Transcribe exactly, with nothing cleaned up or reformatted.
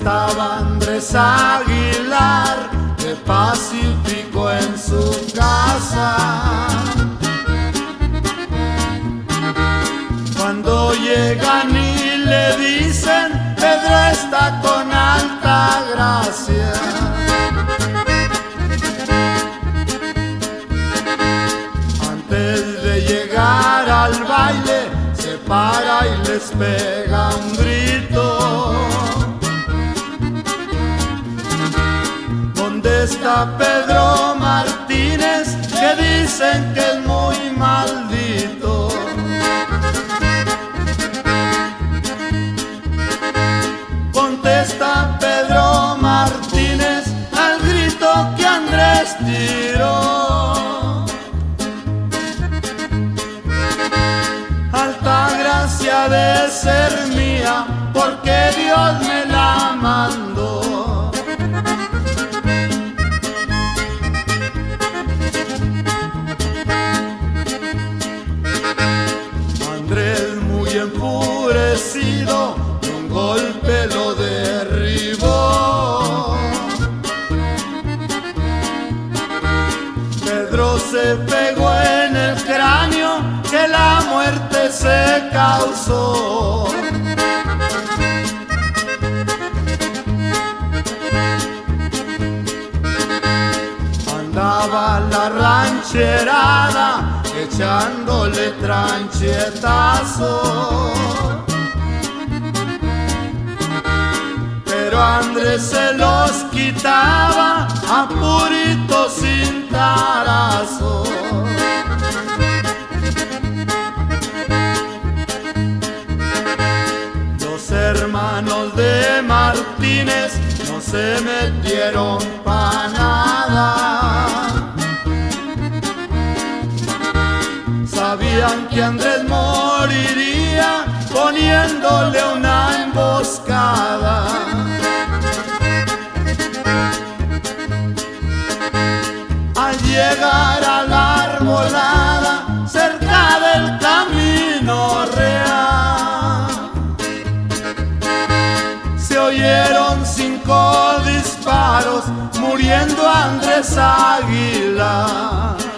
estaba Andrés Aguilar de pacífico en su casa. Cuando llegan y le dicen: Pedro está con alta gracia. Antes de llegar al baile se para y les pega un grito: ¿dónde está Pedro Martínez? Que dicen que es muy maldito. Contesta Pedro Martínez al grito que Andrés tiró: alta gracia de ser mía, porque Dios me la mandó. Andrés, muy enfurecido, de un golpe lo derribó. Pedro se pegó en el cráneo, que la muerte se causó. Andaba la rancherada echándole tranchetazo, pero Andrés se los quitaba a purito cintarazo. Los hermanos de Martínez no se metieron pa' nada. Sabían que Andrés moriría poniéndole una emboscada. Al llegar a la arbolada cerca del camino real, se oyeron cinco disparos, muriendo Andrés Aguilar.